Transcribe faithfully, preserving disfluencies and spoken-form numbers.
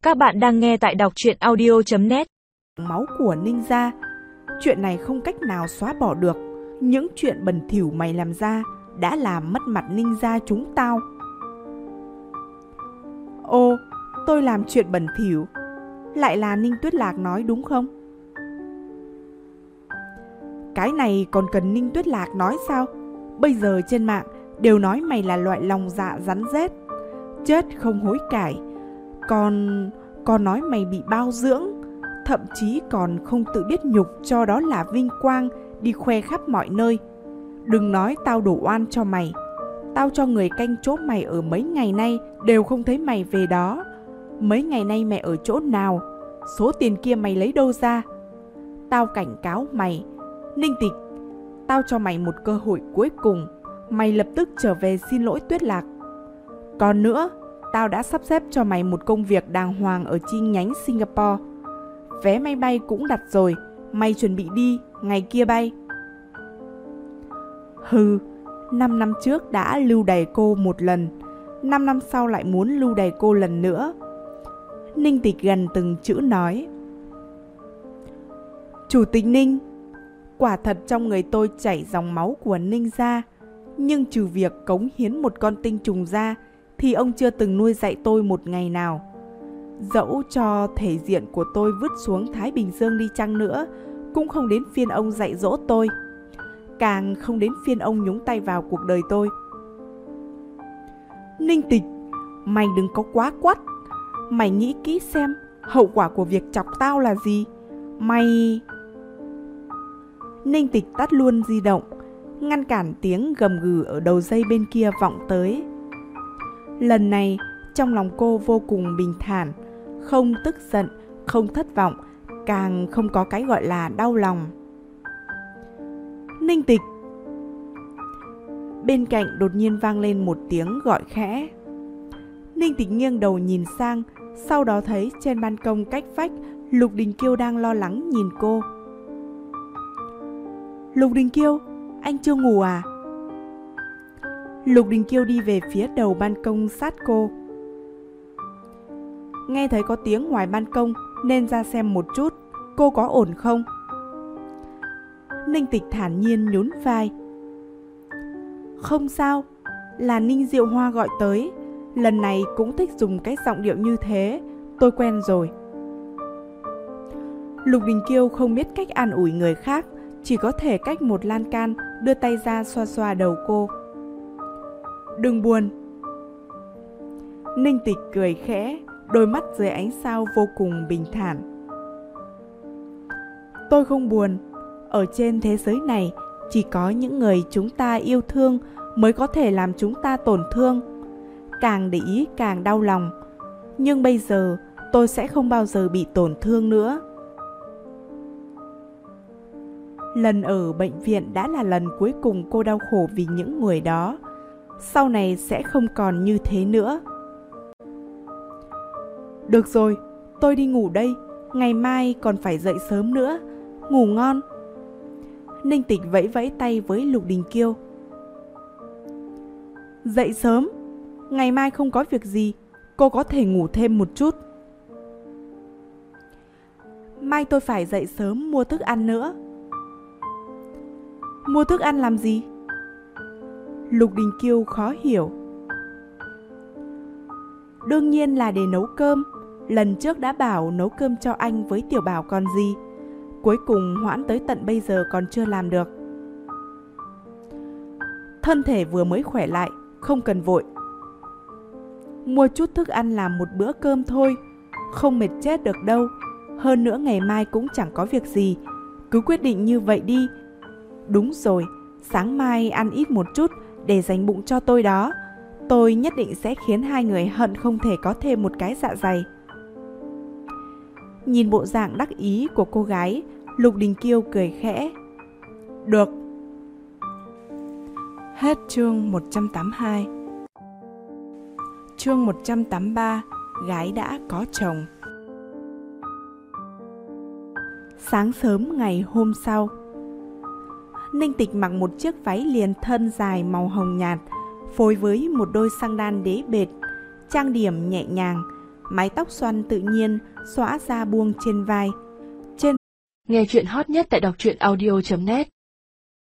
Các bạn đang nghe tại đọc truyện audio chấm net. Máu của Ninh gia, chuyện này không cách nào xóa bỏ được. Những chuyện bẩn thỉu mày làm ra đã làm mất mặt Ninh gia chúng tao. Ô, tôi làm chuyện bẩn thỉu? Lại là Ninh Tuyết Lạc nói đúng không? Cái này còn cần Ninh Tuyết Lạc nói sao? Bây giờ trên mạng đều nói mày là loại lòng dạ rắn rết, chết không hối cải. Còn... còn nói mày bị bao dưỡng, thậm chí còn không tự biết nhục cho đó là vinh quang, đi khoe khắp mọi nơi. Đừng nói tao đổ oan cho mày. Tao cho người canh chỗ mày ở mấy ngày nay đều không thấy mày về đó. Mấy ngày nay mày ở chỗ nào? Số tiền kia mày lấy đâu ra? Tao cảnh cáo mày, Ninh Tịch, tao cho mày một cơ hội cuối cùng. Mày lập tức trở về xin lỗi Tuyết Lạc. Còn nữa, tao đã sắp xếp cho mày một công việc đàng hoàng ở chi nhánh Singapore. Vé máy bay cũng đặt rồi, mày chuẩn bị đi, ngày kia bay. Hừ, năm năm trước đã lưu đày cô một lần, năm năm sau lại muốn lưu đày cô lần nữa. Ninh Tịch gần từng chữ nói. Chủ tịch Ninh, quả thật trong người tôi chảy dòng máu của Ninh gia, nhưng trừ việc cống hiến một con tinh trùng ra thì ông chưa từng nuôi dạy tôi một ngày nào. Dẫu cho thể diện của tôi vứt xuống Thái Bình Dương đi chăng nữa, cũng không đến phiên ông dạy dỗ tôi, càng không đến phiên ông nhúng tay vào cuộc đời tôi. Ninh Tịch, mày đừng có quá quắt. Mày nghĩ kỹ xem hậu quả của việc chọc tao là gì. Mày... Ninh Tịch tắt luôn di động, ngăn cản tiếng gầm gừ ở đầu dây bên kia vọng tới. Lần này trong lòng cô vô cùng bình thản, không tức giận, không thất vọng, càng không có cái gọi là đau lòng. Ninh Tịch. Bên cạnh đột nhiên vang lên một tiếng gọi khẽ. Ninh Tịch nghiêng đầu nhìn sang, sau đó thấy trên ban công cách vách Lục Đình Kiêu đang lo lắng nhìn cô. Lục Đình Kiêu, anh chưa ngủ à? Lục Đình Kiêu đi về phía đầu ban công sát cô. Nghe thấy có tiếng ngoài ban công nên ra xem một chút, cô có ổn không? Ninh Tịch thản nhiên nhún vai. Không sao, là Ninh Diệu Hoa gọi tới. Lần này cũng thích dùng cái giọng điệu như thế, tôi quen rồi. Lục Đình Kiêu không biết cách an ủi người khác, chỉ có thể cách một lan can đưa tay ra xoa xoa đầu cô. Đừng buồn. Ninh Tịch cười khẽ, đôi mắt dưới ánh sao vô cùng bình thản. Tôi không buồn. Ở trên thế giới này chỉ có những người chúng ta yêu thương mới có thể làm chúng ta tổn thương. Càng để ý càng đau lòng. Nhưng bây giờ tôi sẽ không bao giờ bị tổn thương nữa. Lần ở bệnh viện đã là lần cuối cùng cô đau khổ vì những người đó. Sau này sẽ không còn như thế nữa. Được rồi, tôi đi ngủ đây. Ngày mai còn phải dậy sớm nữa. Ngủ ngon. Ninh Tịch vẫy vẫy tay với Lục Đình Kiêu. Dậy sớm? Ngày mai không có việc gì, cô có thể ngủ thêm một chút. Mai tôi phải dậy sớm mua thức ăn nữa. Mua thức ăn làm gì? Lục Đình Kiêu khó hiểu. Đương nhiên là để nấu cơm. Lần trước đã bảo nấu cơm cho anh với Tiểu Bảo còn gì. Cuối cùng hoãn tới tận bây giờ còn chưa làm được. Thân thể vừa mới khỏe lại, không cần vội. Mua chút thức ăn làm một bữa cơm thôi, không mệt chết được đâu. Hơn nữa ngày mai cũng chẳng có việc gì, cứ quyết định như vậy đi. Đúng rồi, sáng mai ăn ít một chút để dành bụng cho tôi đó. Tôi nhất định sẽ khiến hai người hận không thể có thêm một cái dạ dày. Nhìn bộ dạng đắc ý của cô gái, Lục Đình Kiêu cười khẽ. Được. Hết chương một trăm tám mươi hai. Chương một trăm tám mươi ba. Gái đã có chồng. Sáng sớm ngày hôm sau, Ninh Tịch mặc một chiếc váy liền thân dài màu hồng nhạt, phối với một đôi xăng đan đế bệt, trang điểm nhẹ nhàng, mái tóc xoăn tự nhiên xõa ra buông trên vai. Trên nghe chuyện hot nhất tại đọc truyện audio chấm net.